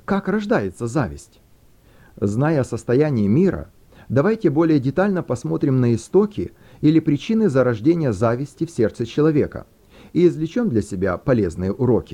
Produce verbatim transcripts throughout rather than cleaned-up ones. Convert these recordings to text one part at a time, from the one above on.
Как рождается зависть? Зная состояние мира, давайте более детально посмотрим на истоки или причины зарождения зависти в сердце человека и извлечем для себя полезные уроки.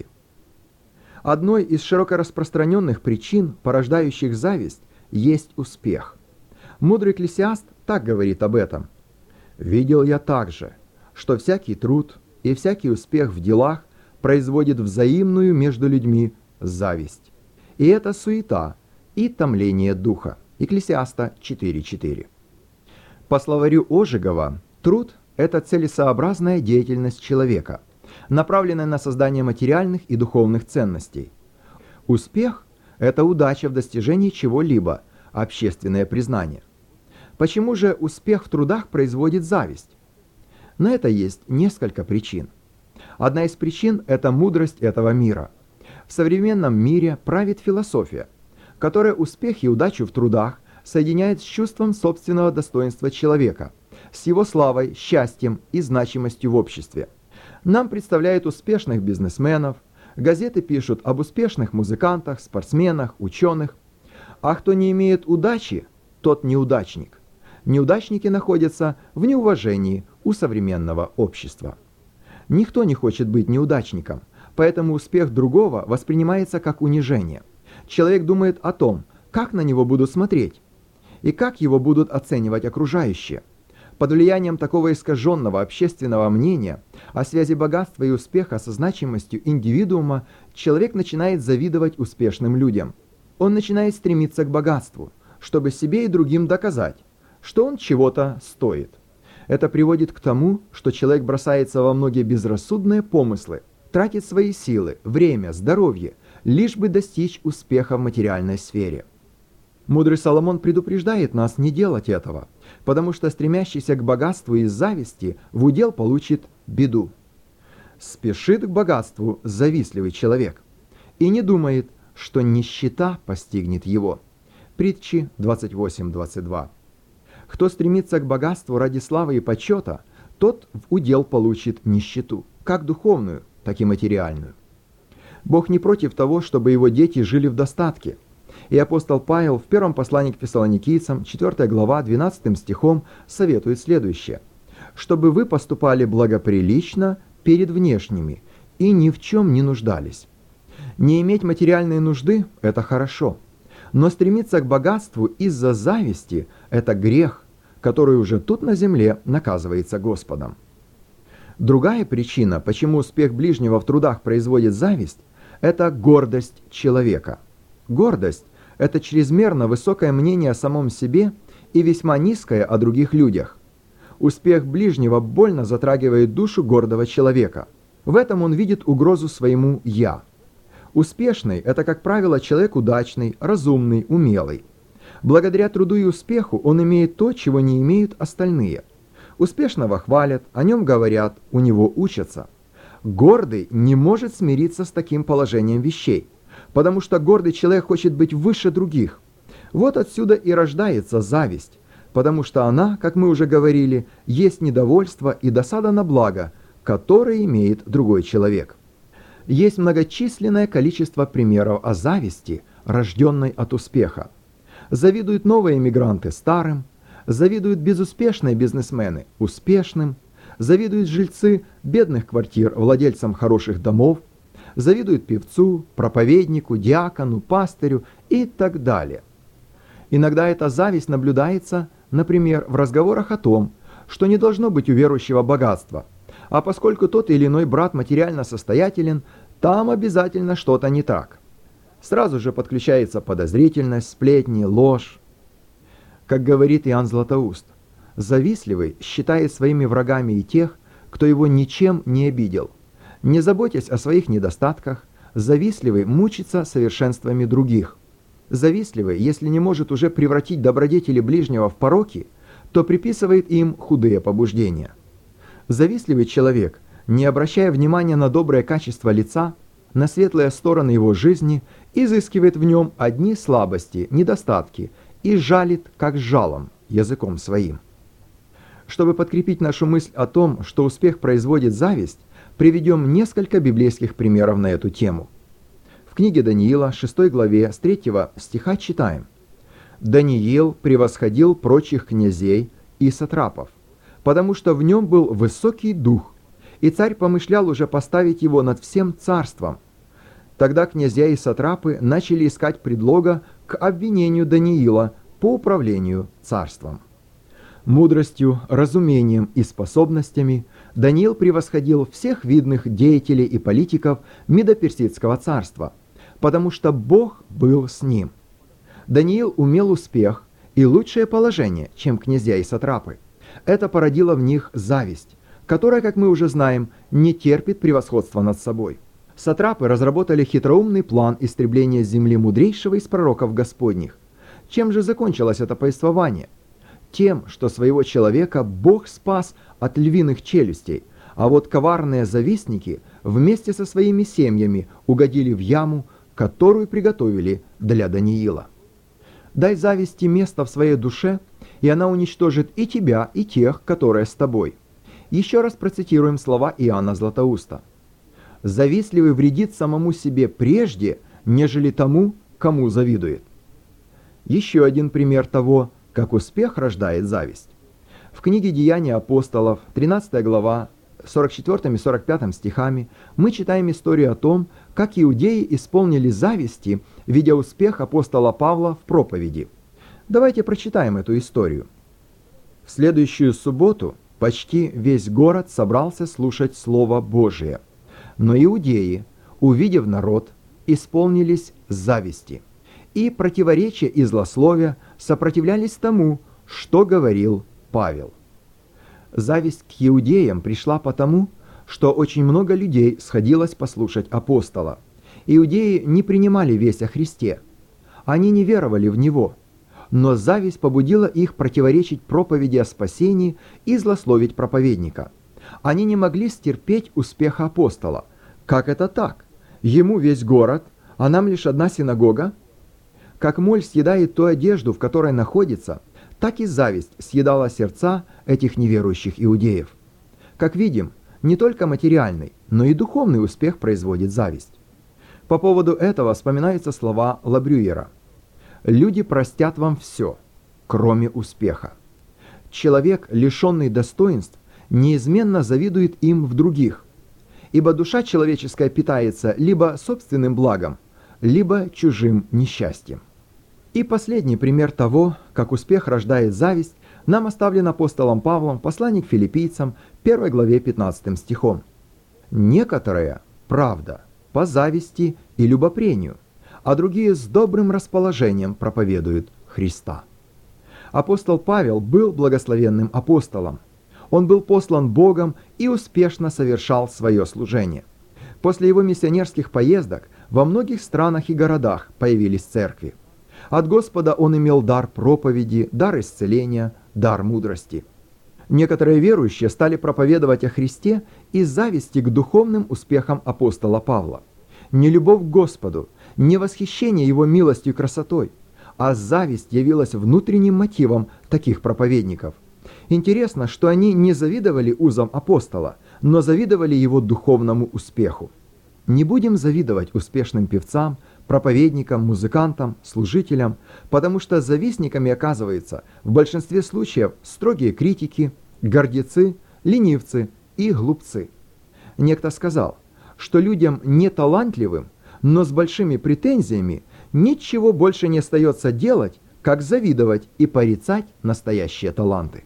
Одной из широко распространенных причин, порождающих зависть, есть успех. Мудрый Экклесиаст так говорит об этом. «Видел я также, что всякий труд и всякий успех в делах производит взаимную между людьми зависть. И это суета и томление духа». Экклесиаста четыре четыре. По словарю Ожегова, труд – это целесообразная деятельность человека, направленная на создание материальных и духовных ценностей. Успех – это удача в достижении чего-либо, общественное признание. Почему же успех в трудах производит зависть? На это есть несколько причин. Одна из причин – это мудрость этого мира. В современном мире правит философия, которая успех и удачу в трудах соединяет с чувством собственного достоинства человека, с его славой, счастьем и значимостью в обществе. Нам представляют успешных бизнесменов, газеты пишут об успешных музыкантах, спортсменах, ученых. А кто не имеет удачи, тот неудачник. Неудачники находятся в неуважении у современного общества. Никто не хочет быть неудачником, поэтому успех другого воспринимается как унижение. Человек думает о том, как на него будут смотреть и как его будут оценивать окружающие. Под влиянием такого искаженного общественного мнения о связи богатства и успеха со значимостью индивидуума человек начинает завидовать успешным людям. Он начинает стремиться к богатству, чтобы себе и другим доказать, что он чего-то стоит. Это приводит к тому, что человек бросается во многие безрассудные помыслы, тратит свои силы, время, здоровье, лишь бы достичь успеха в материальной сфере. Мудрый Соломон предупреждает нас не делать этого, потому что стремящийся к богатству из зависти в удел получит беду. Спешит к богатству завистливый человек и не думает, что нищета постигнет его. Притчи двадцать восемь двадцать два. Кто стремится к богатству ради славы и почета, тот в удел получит нищету, как духовную, так и материальную. Бог не против того, чтобы его дети жили в достатке. И апостол Павел в первом послании к Фессалоникийцам, четвёртая глава, двенадцатым стихом советует следующее. «Чтобы вы поступали благоприлично перед внешними и ни в чем не нуждались». Не иметь материальной нужды – это хорошо, но стремиться к богатству из-за зависти – это грех, который уже тут на земле наказывается Господом. Другая причина, почему успех ближнего в трудах производит зависть – это гордость человека. Гордость – это чрезмерно высокое мнение о самом себе и весьма низкое о других людях. Успех ближнего больно затрагивает душу гордого человека. В этом он видит угрозу своему «я». Успешный – это, как правило, человек удачный, разумный, умелый. Благодаря труду и успеху он имеет то, чего не имеют остальные. Успешного хвалят, о нем говорят, у него учатся. Гордый не может смириться с таким положением вещей, потому что гордый человек хочет быть выше других. Вот отсюда и рождается зависть, потому что она, как мы уже говорили, есть недовольство и досада на благо, которое имеет другой человек. Есть многочисленное количество примеров о зависти, рожденной от успеха. Завидуют новые эмигранты старым, завидуют безуспешные бизнесмены успешным, завидуют жильцы бедных квартир владельцам хороших домов, завидуют певцу, проповеднику, диакону, пастырю и так далее. Иногда эта зависть наблюдается, например, в разговорах о том, что не должно быть у верующего богатства, а поскольку тот или иной брат материально состоятелен, там обязательно что-то не так. Сразу же подключается подозрительность, сплетни, ложь. Как говорит Иоанн Златоуст, завистливый считает своими врагами и тех, кто его ничем не обидел. Не заботясь о своих недостатках, завистливый мучится совершенствами других. Завистливый, если не может уже превратить добродетели ближнего в пороки, то приписывает им худые побуждения. Завистливый человек, не обращая внимания на доброе качество лица, на светлые стороны его жизни, изыскивает в нем одни слабости, недостатки и жалит, как жалом, языком своим. Чтобы подкрепить нашу мысль о том, что успех производит зависть, приведем несколько библейских примеров на эту тему. В книге Даниила, шестой главе, с третьего стиха читаем: «Даниил превосходил прочих князей и сатрапов, потому что в нем был высокий дух, и царь помышлял уже поставить его над всем царством». Тогда князья и сатрапы начали искать предлога к обвинению Даниила по управлению царством. Мудростью, разумением и способностями Даниил превосходил всех видных деятелей и политиков Медоперсидского царства, потому что Бог был с ним. Даниил умел успех и лучшее положение, чем князья и сатрапы. Это породило в них зависть, которая, как мы уже знаем, не терпит превосходства над собой. Сатрапы разработали хитроумный план истребления земли мудрейшего из пророков Господних. Чем же закончилось это повествование? Тем, что своего человека Бог спас от львиных челюстей, а вот коварные завистники вместе со своими семьями угодили в яму, которую приготовили для Даниила. Дай зависти место в своей душе, и она уничтожит и тебя, и тех, которые с тобой. Еще раз процитируем слова Иоанна Златоуста. «Завистливый вредит самому себе прежде, нежели тому, кому завидует». Еще один пример того, как успех рождает зависть. В книге «Деяния апостолов», тринадцатая глава, сорок четвёртым и сорок пятым стихами, мы читаем историю о том, как иудеи исполнили зависти, видя успех апостола Павла в проповеди. Давайте прочитаем эту историю. В следующую субботу почти весь город собрался слушать Слово Божие. Но иудеи, увидев народ, исполнились зависти, и противоречия и злословия сопротивлялись тому, что говорил Павел. Зависть к иудеям пришла потому, что очень много людей сходилось послушать апостола. Иудеи не принимали весть о Христе. Они не веровали в Него. Но зависть побудила их противоречить проповеди о спасении и злословить проповедника. Они не могли стерпеть успеха апостола. Как это так? Ему весь город, а нам лишь одна синагога? Как моль съедает ту одежду, в которой находится, так и зависть съедала сердца этих неверующих иудеев. Как видим, не только материальный, но и духовный успех производит зависть. По поводу этого вспоминаются слова Лабрюера. «Люди простят вам все, кроме успеха. Человек, лишенный достоинств, неизменно завидует им в других, ибо душа человеческая питается либо собственным благом, либо чужим несчастьем». И последний пример того, как успех рождает зависть, нам оставлен апостолом Павлом в послании к филиппийцам, первой главе пятнадцатым стихом. «Некоторые, правда, по зависти и любопрению, а другие с добрым расположением проповедуют Христа». Апостол Павел был благословенным апостолом. Он был послан Богом и успешно совершал свое служение. После его миссионерских поездок во многих странах и городах появились церкви. От Господа он имел дар проповеди, дар исцеления, дар мудрости. Некоторые верующие стали проповедовать о Христе из зависти к духовным успехам апостола Павла. Не любовь к Господу, не восхищение Его милостью и красотой, а зависть явилась внутренним мотивом таких проповедников. Интересно, что они не завидовали узам апостола, но завидовали его духовному успеху. Не будем завидовать успешным певцам, проповедникам, музыкантам, служителям, потому что завистниками оказываются в большинстве случаев строгие критики, гордецы, ленивцы и глупцы. Некто сказал, что людям неталантливым, но с большими претензиями ничего больше не остается делать, как завидовать и порицать настоящие таланты.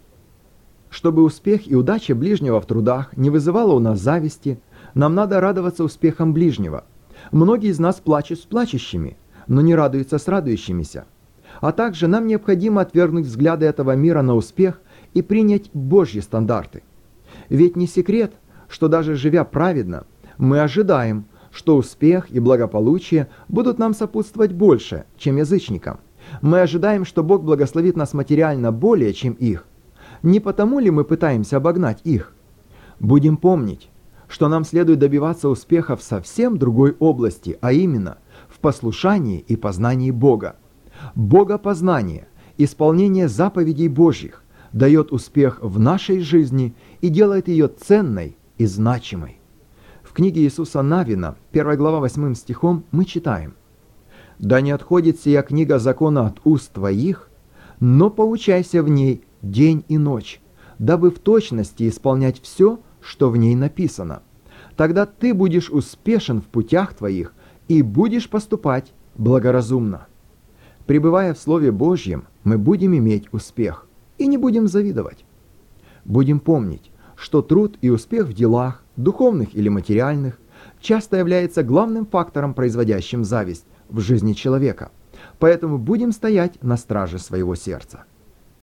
Чтобы успех и удача ближнего в трудах не вызывала у нас зависти, нам надо радоваться успехам ближнего. Многие из нас плачут с плачущими, но не радуются с радующимися. А также нам необходимо отвергнуть взгляды этого мира на успех и принять Божьи стандарты. Ведь не секрет, что даже живя праведно, мы ожидаем, что успех и благополучие будут нам сопутствовать больше, чем язычникам. Мы ожидаем, что Бог благословит нас материально более, чем их. Не потому ли мы пытаемся обогнать их? Будем помнить, что нам следует добиваться успеха в совсем другой области, а именно в послушании и познании Бога. Богопознание, исполнение заповедей Божьих дает успех в нашей жизни и делает ее ценной и значимой. В книге Иисуса Навина, первая глава, восьмым стихом, мы читаем: «Да не отходит сия книга закона от уст твоих, но поучайся в ней день и ночь, дабы в точности исполнять все, что в ней написано. Тогда ты будешь успешен в путях твоих и будешь поступать благоразумно». Пребывая в Слове Божьем, мы будем иметь успех и не будем завидовать. Будем помнить, что труд и успех в делах, духовных или материальных, часто является главным фактором, производящим зависть в жизни человека. Поэтому будем стоять на страже своего сердца.